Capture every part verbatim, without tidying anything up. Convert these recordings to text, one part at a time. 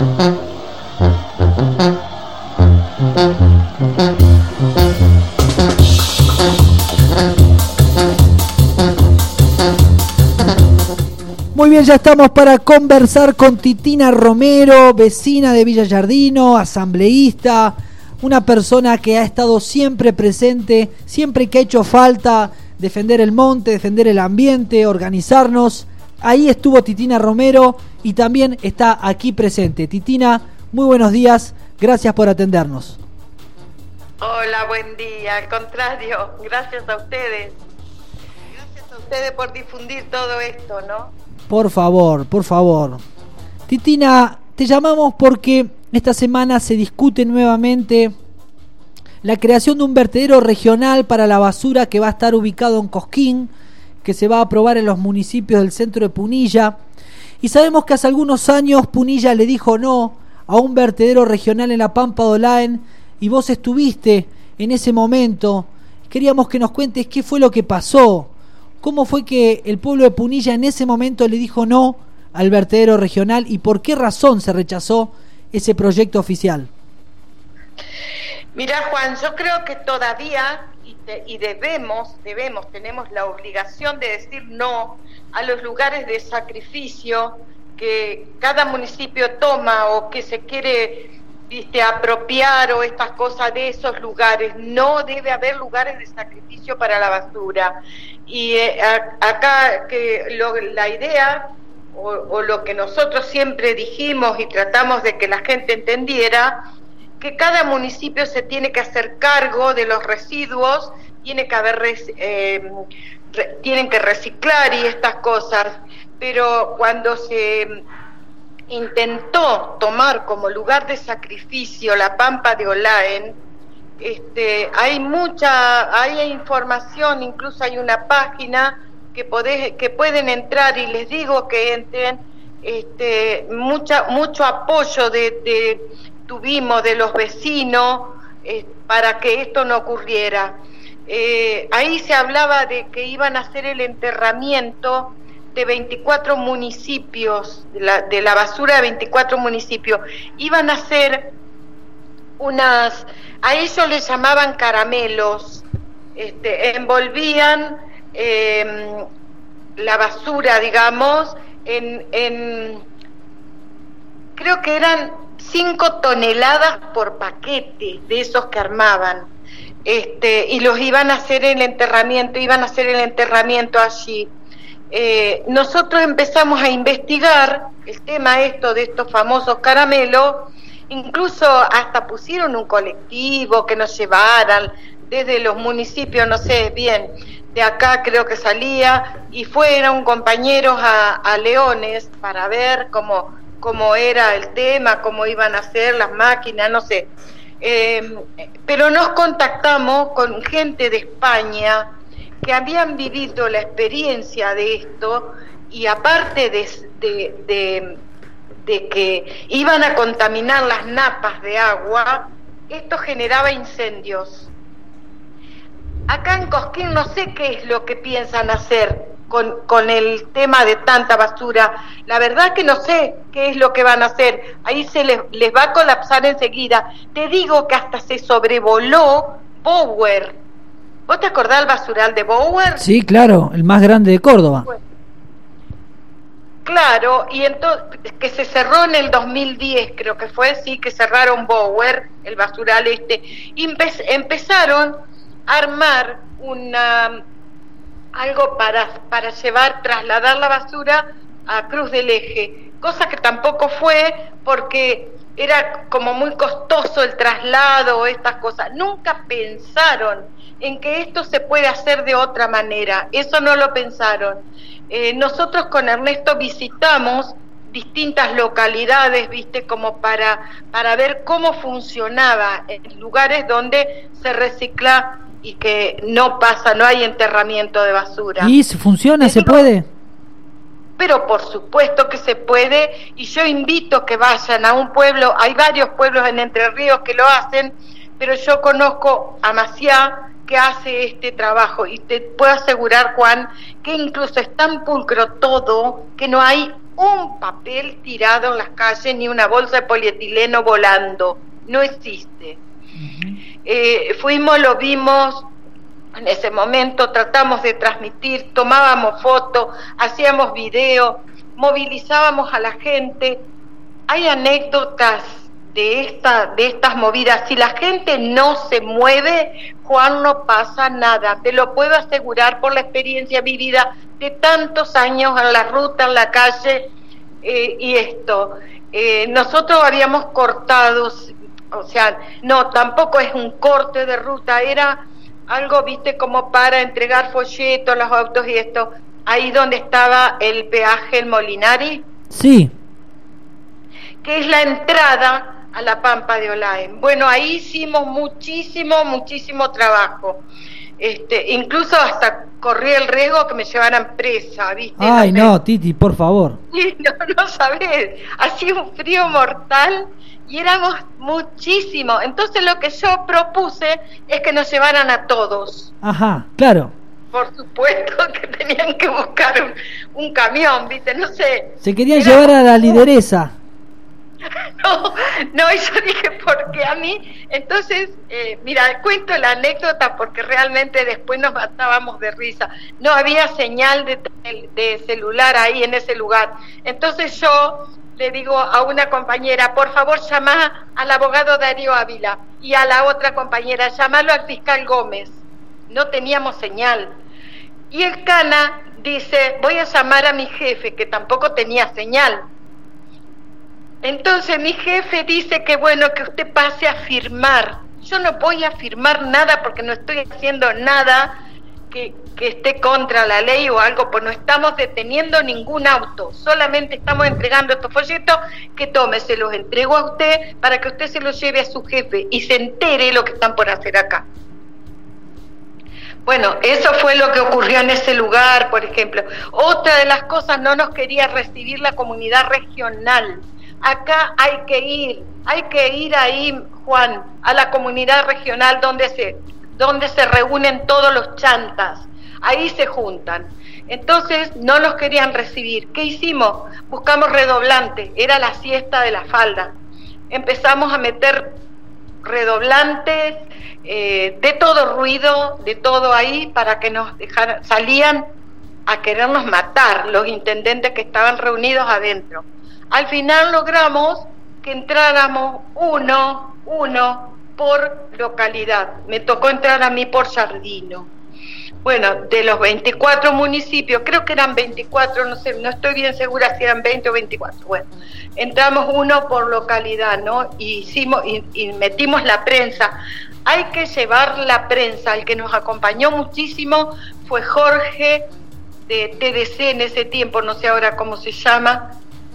Muy bien, ya estamos para conversar con Titina Romero, vecina de Villa Giardino, asambleísta, una persona que ha estado siempre presente, siempre que ha hecho falta defender el monte, defender el ambiente, organizarnos. Ahí estuvo Titina Romero y también está aquí presente. Titina, muy buenos días, gracias por atendernos. Hola, buen día, al contrario, gracias a ustedes. Gracias a ustedes por difundir todo esto, ¿no? Por favor, por favor. Titina, te llamamos porque esta semana se discute nuevamente la creación de un vertedero regional para la basura que va a estar ubicado en Cosquín, que se va a aprobar en los municipios del centro de Punilla. Y sabemos que hace algunos años Punilla le dijo no a un vertedero regional en la Pampa de Olaen y vos estuviste en ese momento. Queríamos que nos cuentes qué fue lo que pasó. ¿Cómo fue que el pueblo de Punilla en ese momento le dijo no al vertedero regional y por qué razón se rechazó ese proyecto oficial? Mira, Juan, yo creo que todavía y, te, y debemos, debemos, tenemos la obligación de decir no a los lugares de sacrificio que cada municipio toma o que se quiere, viste, apropiar o estas cosas de esos lugares. No debe haber lugares de sacrificio para la basura. Y eh, a, acá que lo, la idea o, o lo que nosotros siempre dijimos y tratamos de que la gente entendiera, que cada municipio se tiene que hacer cargo de los residuos, tiene que haber eh, re, tienen que reciclar y estas cosas, pero cuando se intentó tomar como lugar de sacrificio la Pampa de Olaen, Este, hay mucha, hay información, incluso hay una página que podés, que pueden entrar y les digo que entren, este, mucha, mucho apoyo de, de tuvimos de los vecinos eh, para que esto no ocurriera. Eh, ahí se hablaba de que iban a hacer el enterramiento de veinticuatro municipios, de la, de la basura de veinticuatro municipios, iban a hacer unas, a ellos les llamaban caramelos, este, envolvían eh, la basura, digamos, en, en, creo que eran cinco toneladas por paquete de esos que armaban, este, y los iban a hacer el enterramiento, iban a hacer el enterramiento allí. Eh, nosotros empezamos a investigar el tema esto de estos famosos caramelos. Incluso hasta pusieron un colectivo que nos llevaran desde los municipios, no sé bien, de acá creo que salía, y fueron compañeros a, a Leones para ver cómo, cómo era el tema, cómo iban a hacer las máquinas, no sé. Eh, pero nos contactamos con gente de España que habían vivido la experiencia de esto, y aparte de... de, de de que iban a contaminar las napas de agua, esto generaba incendios. Acá en Cosquín no sé qué es lo que piensan hacer con, con el tema de tanta basura. La verdad que no sé qué es lo que van a hacer. Ahí se les, les va a colapsar enseguida. Te digo que hasta se sobrevoló Bower. ¿Vos te acordás del basural de Bower? Sí, claro, el más grande de Córdoba. Bueno, claro, y entonces que se cerró en el dos mil diez, creo que fue, sí, que cerraron Bower, el basural este, y empe- empezaron a armar una algo para para llevar, trasladar la basura a Cruz del Eje, cosa que tampoco fue porque era como muy costoso el traslado, estas cosas. Nunca pensaron en que esto se puede hacer de otra manera, eso no lo pensaron. Eh, nosotros con Ernesto visitamos distintas localidades, viste, como para, para ver cómo funcionaba en lugares donde se recicla y que no pasa, no hay enterramiento de basura. ¿Y funciona? ¿Se puede? Pero por supuesto que se puede, y yo invito que vayan a un pueblo, hay varios pueblos en Entre Ríos que lo hacen, pero yo conozco a Maciá, que hace este trabajo, y te puedo asegurar, Juan, que incluso es tan pulcro todo que no hay un papel tirado en las calles, ni una bolsa de polietileno volando, no existe. Uh-huh. Eh, fuimos, lo vimos, en ese momento tratamos de transmitir, tomábamos fotos, hacíamos video, movilizábamos a la gente. Hay anécdotas de esta, de estas movidas. Si la gente no se mueve, Juan, no pasa nada, te lo puedo asegurar por la experiencia vivida de tantos años en la ruta, en la calle, eh, y esto. Eh, nosotros habíamos cortado, o sea, no, tampoco es un corte de ruta, era algo, viste, como para entregar folletos a los autos y esto, ahí donde estaba el peaje El Molinari. Sí. Que es la entrada a la Pampa de Olaen. Bueno, ahí hicimos muchísimo, muchísimo trabajo. Este, incluso hasta corrí el riesgo que me llevaran presa, ¿viste? Ay, no, Titi, por favor. Sí, no, no sabés. Hacía un frío mortal y éramos muchísimo. Entonces lo que yo propuse es que nos llevaran a todos. Ajá, claro. Por supuesto que tenían que buscar un, un camión, ¿viste? No sé. Se querían llevar a la lideresa. No, no, yo dije, porque a mí, entonces, eh, mira, cuento la anécdota porque realmente después nos matábamos de risa. No había señal de, de celular ahí en ese lugar. Entonces yo le digo a una compañera, por favor, llama al abogado Darío Ávila, y a la otra compañera, llamalo al fiscal Gómez. No teníamos señal. Y el Cana dice, voy a llamar a mi jefe, que tampoco tenía señal. Entonces mi jefe dice que bueno, que usted pase a firmar. Yo no voy a firmar nada porque no estoy haciendo nada que, que esté contra la ley o algo, pues no estamos deteniendo ningún auto, solamente estamos entregando estos folletos, que tome, se los entrego a usted para que usted se los lleve a su jefe y se entere lo que están por hacer acá. Bueno, eso fue lo que ocurrió en ese lugar, por ejemplo. Otra de las cosas, no nos quería recibir la comunidad regional. Acá hay que ir, hay que ir ahí, Juan, a la comunidad regional donde se, donde se reúnen todos los chantas, ahí se juntan. Entonces no nos querían recibir. ¿Qué hicimos? Buscamos redoblante, era la siesta de la falda. Empezamos a meter redoblantes, eh, de todo ruido, de todo ahí, para que nos dejaran, salían a querernos matar los intendentes que estaban reunidos adentro. Al final logramos que entráramos uno, uno por localidad. Me tocó entrar a mí por Sardino. Bueno, de los veinticuatro municipios, creo que eran veinticuatro, no sé, no estoy bien segura si eran veinte o veinticuatro. Bueno, entramos uno por localidad, ¿no? Y hicimos y, y metimos la prensa. Hay que llevar la prensa. El que nos acompañó muchísimo fue Jorge de T D C en ese tiempo, no sé ahora cómo se llama.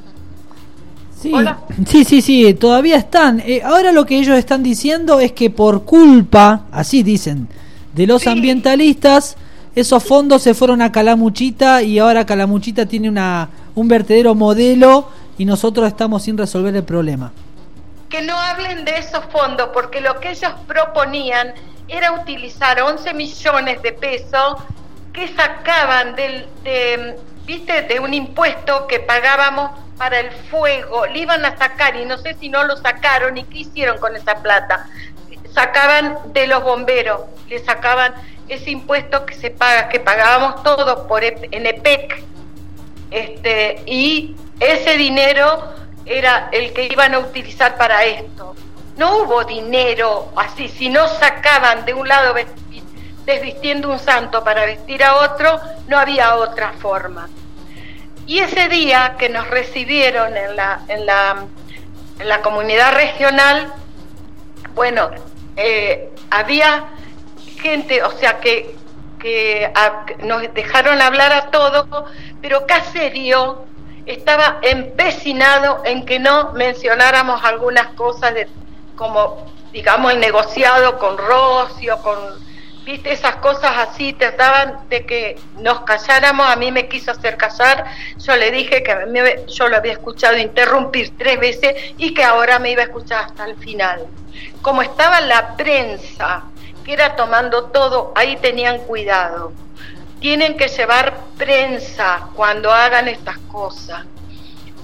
Sí, sí, sí, sí, todavía están. Eh, ahora lo que ellos están diciendo es que por culpa, así dicen, de los sí. ambientalistas, esos fondos se fueron a Calamuchita y ahora Calamuchita tiene una un vertedero modelo y nosotros estamos sin resolver el problema. Que no hablen de esos fondos, porque lo que ellos proponían era utilizar once millones de pesos que sacaban del, de, ¿viste? de un impuesto que pagábamos para el fuego, le iban a sacar y no sé si no lo sacaron y qué hicieron con esa plata. Sacaban de los bomberos, le sacaban ese impuesto que se paga, que pagábamos todos por en E P E C, este, y ese dinero era el que iban a utilizar para esto. No hubo dinero así, si no sacaban de un lado desvistiendo un santo para vestir a otro, no había otra forma. Y ese día que nos recibieron en la, en la, en la comunidad regional, bueno, eh, había gente, o sea, que, que a, nos dejaron hablar a todos, pero Caserio estaba empecinado en que no mencionáramos algunas cosas, de, como, digamos, el negociado con Rocio, con... ¿Viste? Esas cosas así, trataban de que nos calláramos. A mí me quiso hacer callar. Yo le dije que me, yo lo había escuchado interrumpir tres veces y que ahora me iba a escuchar hasta el final. Como estaba la prensa, que era tomando todo, ahí tenían cuidado. Tienen que llevar prensa cuando hagan estas cosas.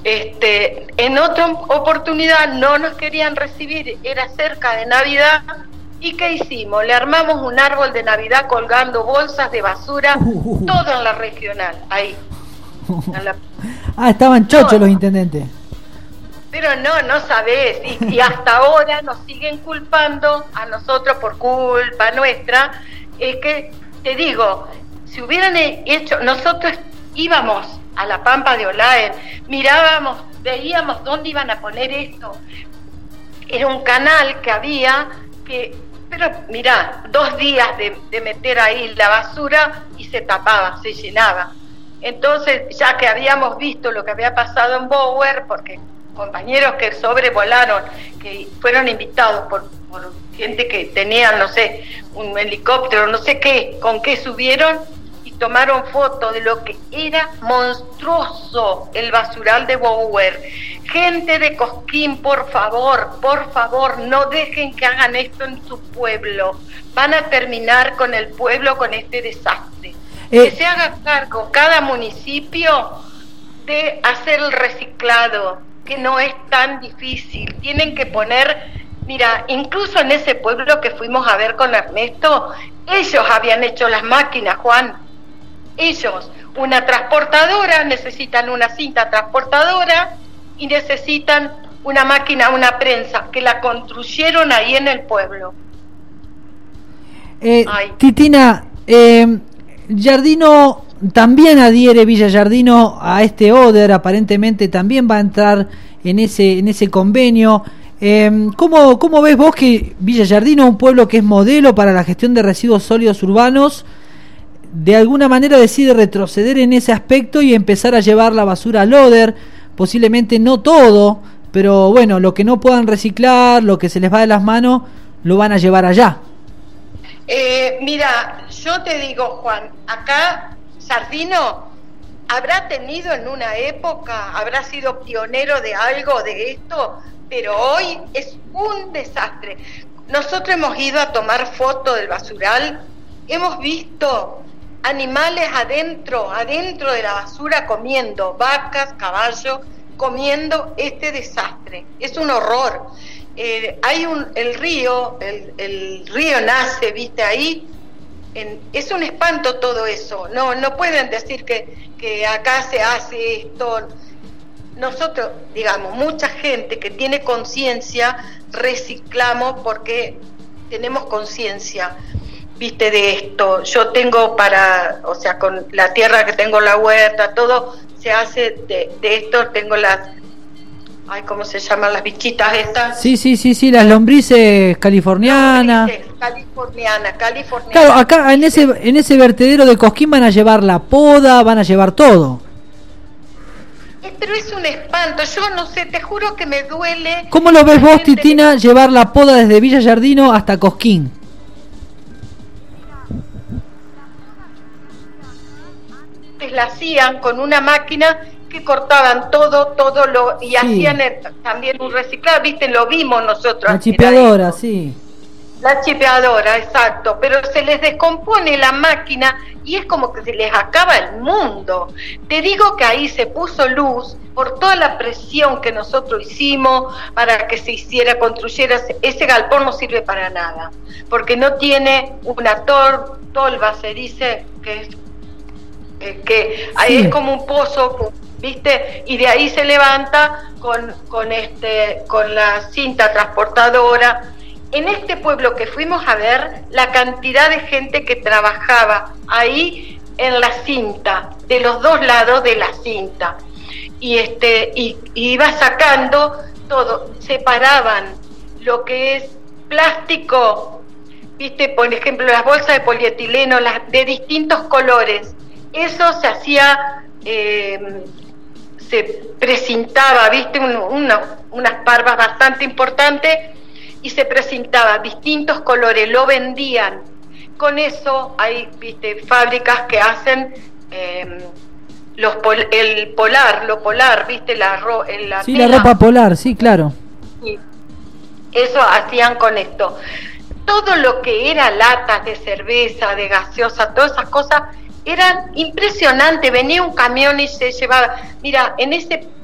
Este, en otra oportunidad no nos querían recibir, era cerca de Navidad, ¿y qué hicimos? Le armamos un árbol de Navidad colgando bolsas de basura, uh, todo en la regional, ahí. La... Ah, estaban chochos no, los intendentes. Pero no, no sabés, y, y hasta ahora nos siguen culpando a nosotros por culpa nuestra. Es que, te digo, si hubieran hecho, nosotros íbamos a la Pampa de Olaen, mirábamos, veíamos dónde iban a poner esto. Era un canal que había que, pero mirá, dos días de, de meter ahí la basura y se tapaba, se llenaba. Entonces, ya que habíamos visto lo que había pasado en Bower, porque compañeros que sobrevolaron, que fueron invitados por, por gente que tenía, no sé, un helicóptero, no sé qué, con qué subieron y tomaron fotos de lo que era monstruoso el basural de Bower. Gente de Cosquín, por favor, por favor, no dejen que hagan esto en su pueblo. Van a terminar con el pueblo con este desastre. Eh. Que se haga cargo cada municipio de hacer el reciclado, que no es tan difícil. Tienen que poner, mira, incluso en ese pueblo que fuimos a ver con Ernesto, ellos habían hecho las máquinas, Juan. Ellos, una transportadora, necesitan una cinta transportadora y necesitan una máquina, una prensa, que la construyeron ahí en el pueblo. Eh, Titina, eh, Giardino también adhiere, Villa Giardino, a este Oder, aparentemente también va a entrar en ese en ese convenio. Eh, ¿cómo, ¿Cómo ves vos que Villa Giardino, un pueblo que es modelo para la gestión de residuos sólidos urbanos, de alguna manera decide retroceder en ese aspecto y empezar a llevar la basura al Oder? Posiblemente no todo, pero bueno, lo que no puedan reciclar, lo que se les va de las manos, lo van a llevar allá. Eh, mira, yo te digo, Juan, acá Giardino habrá tenido en una época, habrá sido pionero de algo de esto, pero hoy es un desastre. Nosotros hemos ido a tomar fotos del basural, hemos visto animales adentro, adentro de la basura comiendo, vacas, caballos, comiendo este desastre. Es un horror. Eh, hay un, el río, el, el río nace, viste ahí, en, es un espanto todo eso. No, no pueden decir que, que acá se hace esto. Nosotros, digamos, mucha gente que tiene conciencia, reciclamos porque tenemos conciencia, viste, de esto. Yo tengo para, o sea, con la tierra que tengo, la huerta, todo se hace de, de esto. Tengo las, ay, ¿cómo se llaman las bichitas estas? Sí, sí, sí, sí, las lombrices californianas. Lombrices californianas, californianas. Claro, acá en ese en ese vertedero de Cosquín van a llevar la poda, van a llevar todo. Eh, pero es un espanto, yo no sé, te juro que me duele. ¿Cómo lo ves vos, Titina, que... llevar la poda desde Villa Giardino hasta Cosquín? La hacían con una máquina que cortaban todo, todo lo y sí. Hacían el, también un reciclado, viste, lo vimos nosotros. La chipeadora, sí. La chipeadora, exacto, pero se les descompone la máquina y es como que se les acaba el mundo. Te digo que ahí se puso luz por toda la presión que nosotros hicimos para que se hiciera, construyera. Ese galpón no sirve para nada, porque no tiene una tor, tolva, se dice, que es eh, que ahí sí. Es como un pozo, ¿viste? Y de ahí se levanta con, con, este, con la cinta transportadora. En este pueblo que fuimos a ver, la cantidad de gente que trabajaba ahí en la cinta, de los dos lados de la cinta, y este y, y iba sacando todo, separaban lo que es plástico, viste, por ejemplo, las bolsas de polietileno, las de distintos colores, eso se hacía, eh, se precintaba, viste, un, una, unas parvas bastante importantes, y se presentaba distintos colores, lo vendían. Con eso hay, viste, fábricas que hacen eh, los pol, el polar, lo polar, viste, la, ro, la sí, tela. La ropa polar, sí, claro. Sí. Eso hacían con esto. Todo lo que era latas de cerveza, de gaseosa, todas esas cosas, eran impresionantes. Venía un camión y se llevaba. Mira, en ese,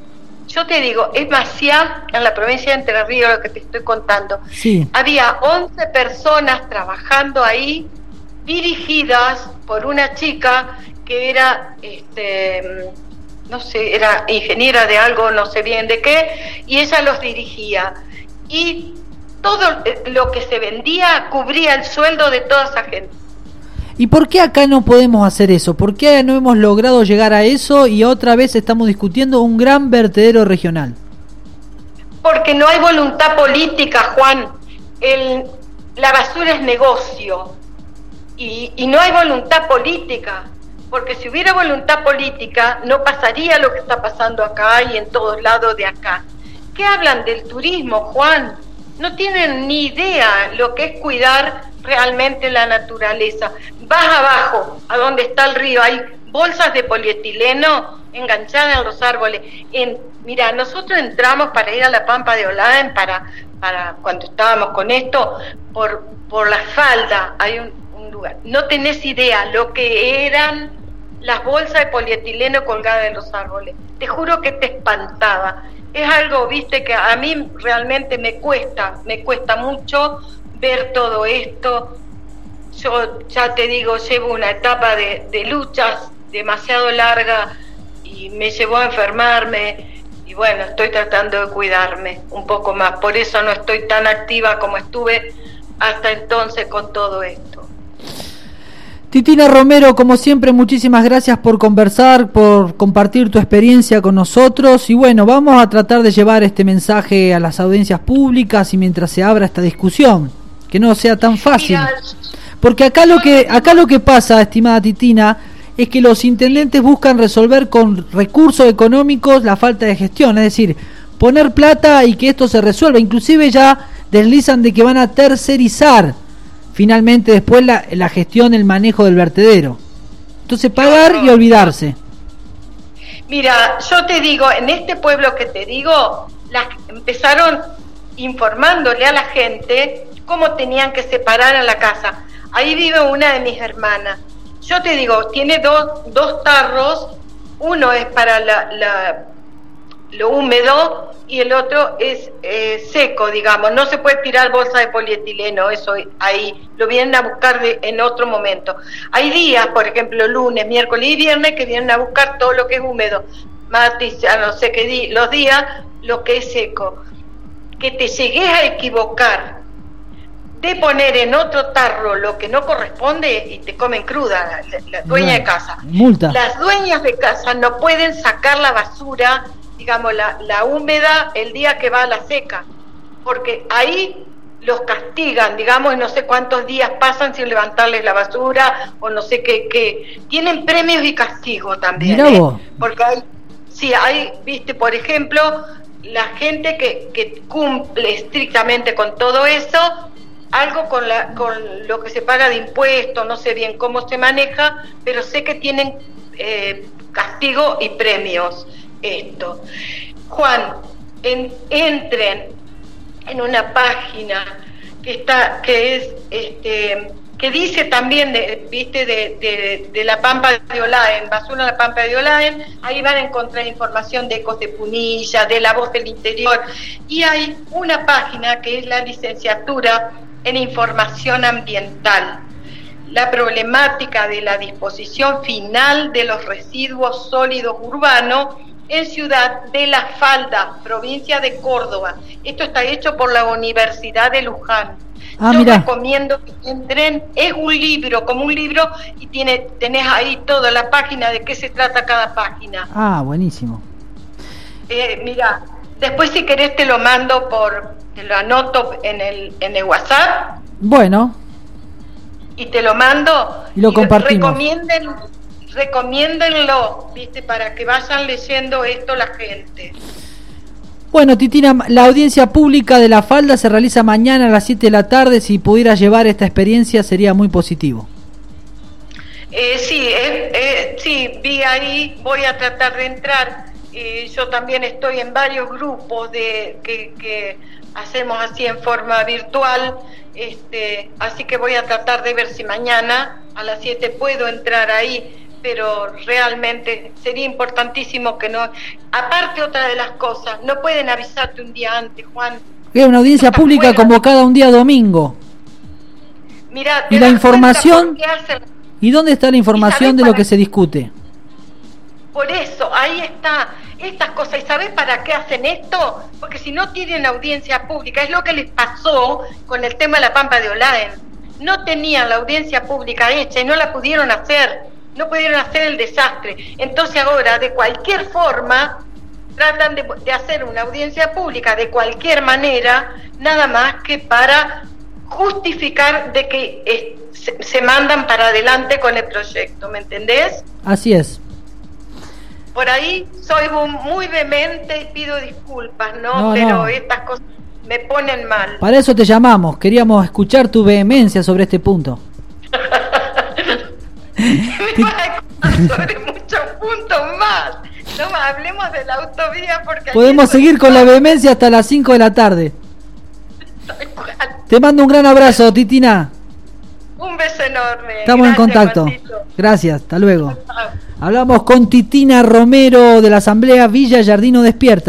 yo te digo, es Maciá, en la provincia de Entre Ríos, lo que te estoy contando. Sí. Había once personas trabajando ahí, dirigidas por una chica que era, este, no sé, era ingeniera de algo, no sé bien de qué, y ella los dirigía. Y todo lo que se vendía cubría el sueldo de toda esa gente. ¿Y por qué acá no podemos hacer eso? ¿Por qué no hemos logrado llegar a eso y otra vez estamos discutiendo un gran vertedero regional? Porque no hay voluntad política, Juan. El, la basura es negocio y, y no hay voluntad política, porque si hubiera voluntad política no pasaría lo que está pasando acá y en todos lados de acá. ¿Qué hablan del turismo, Juan? No tienen ni idea lo que es cuidar realmente la naturaleza. Vas abajo, a donde está el río, hay bolsas de polietileno enganchadas en los árboles. En, mira, nosotros entramos para ir a la Pampa de Olaen, para, para cuando estábamos con esto, por, por la falda, hay un, un lugar. No tenés idea lo que eran las bolsas de polietileno colgadas en los árboles. Te juro que te espantaba. Es algo, viste, que a mí realmente me cuesta, me cuesta mucho ver todo esto. Yo ya te digo, llevo una etapa de, de luchas demasiado larga y me llevó a enfermarme y bueno, estoy tratando de cuidarme un poco más, por eso no estoy tan activa como estuve hasta entonces con todo esto. Titina Romero, como siempre, muchísimas gracias por conversar, por compartir tu experiencia con nosotros y bueno, vamos a tratar de llevar este mensaje a las audiencias públicas y mientras se abra esta discusión, que no sea tan fácil. Mira, porque acá lo que acá lo que pasa, estimada Titina, es que los intendentes buscan resolver con recursos económicos la falta de gestión, es decir, poner plata y que esto se resuelva, inclusive ya deslizan de que van a tercerizar finalmente después la, la gestión, el manejo del vertedero. Entonces pagar y olvidarse. Mira, yo te digo, en este pueblo que te digo, las, empezaron informándole a la gente cómo tenían que separar a la casa. Ahí vive una de mis hermanas. Yo te digo, tiene dos, dos tarros, uno es para la, la, lo húmedo y el otro es eh, seco, digamos. No se puede tirar bolsa de polietileno, eso ahí, lo vienen a buscar de, en otro momento. Hay días, por ejemplo, lunes, miércoles y viernes, que vienen a buscar todo lo que es húmedo. Martes, ya no sé qué di, los días, lo que es seco. Que te llegues a equivocar de poner en otro tarro lo que no corresponde y te comen cruda la, la dueña bueno, de casa. Multa. Las dueñas de casa no pueden sacar la basura, digamos, la, la húmeda el día que va a la seca, porque ahí los castigan, digamos, y no sé cuántos días pasan sin levantarles la basura, o no sé qué, qué. Tienen premios y castigos también, Mirá ¿eh? vos. Porque hay, sí, hay, viste, por ejemplo, la gente que, que cumple estrictamente con todo eso, algo con la con lo que se paga de impuestos, no sé bien cómo se maneja, pero sé que tienen eh, castigo y premios. Esto, Juan, en, entren en una página que está, que es, este, que dice también, de, viste, de, de, de la Pampa de Olaen, basura en la Pampa de Olaen, ahí van a encontrar información de Ecos de Punilla, de La Voz del Interior, y hay una página que es la licenciatura en Información Ambiental. La problemática de la disposición final de los residuos sólidos urbanos en Ciudad de la Falda, provincia de Córdoba. Esto está hecho por la Universidad de Luján. Ah, Yo mirá. recomiendo que entren, es un libro, como un libro, y tiene, tenés ahí toda la página de qué se trata cada página. Ah, buenísimo. Eh, mira, después si querés te lo mando por, te lo anoto en el, en el WhatsApp. Bueno. Y te lo mando. Y lo y compartimos. Recomienden, recomiéndenlo, viste, para que vayan leyendo esto la gente. Bueno, Titina, la audiencia pública de La Falda se realiza mañana a las siete de la tarde. Si pudiera llevar esta experiencia sería muy positivo. Eh, sí, eh, eh, sí, vi ahí, voy a tratar de entrar. Eh, yo también estoy en varios grupos de que, que hacemos así en forma virtual, este, así que voy a tratar de ver si mañana a las siete puedo entrar ahí pero realmente sería importantísimo que no... Aparte, otra de las cosas, no pueden avisarte un día antes, Juan. Es una audiencia pública fuera. Convocada un día domingo. Mirá, y la información... ¿Y dónde está la información de lo que se discute? Por eso, ahí está, estas cosas. ¿Y sabés para qué hacen esto? Porque si no tienen audiencia pública, es lo que les pasó con el tema de la Pampa de Olaen. No tenían la audiencia pública hecha y no la pudieron hacer, no pudieron hacer el desastre. Entonces ahora, de cualquier forma, tratan de, de hacer una audiencia pública de cualquier manera, nada más que para justificar de que eh, se, se mandan para adelante con el proyecto, ¿me entendés? Así es. Por ahí soy muy vehemente y pido disculpas, ¿no? no Pero no. estas cosas me ponen mal. Para eso te llamamos, queríamos escuchar tu vehemencia sobre este punto. Me vas a contar sobre muchos puntos más. No hablemos de la autovía porque... Podemos seguir con la vehemencia hasta las cinco de la tarde. Te mando un gran abrazo, Titina. Un beso enorme. Estamos Gracias, en contacto. Juancito. Gracias, hasta luego. Hablamos con Titina Romero de la Asamblea Villa Giardino Despierta.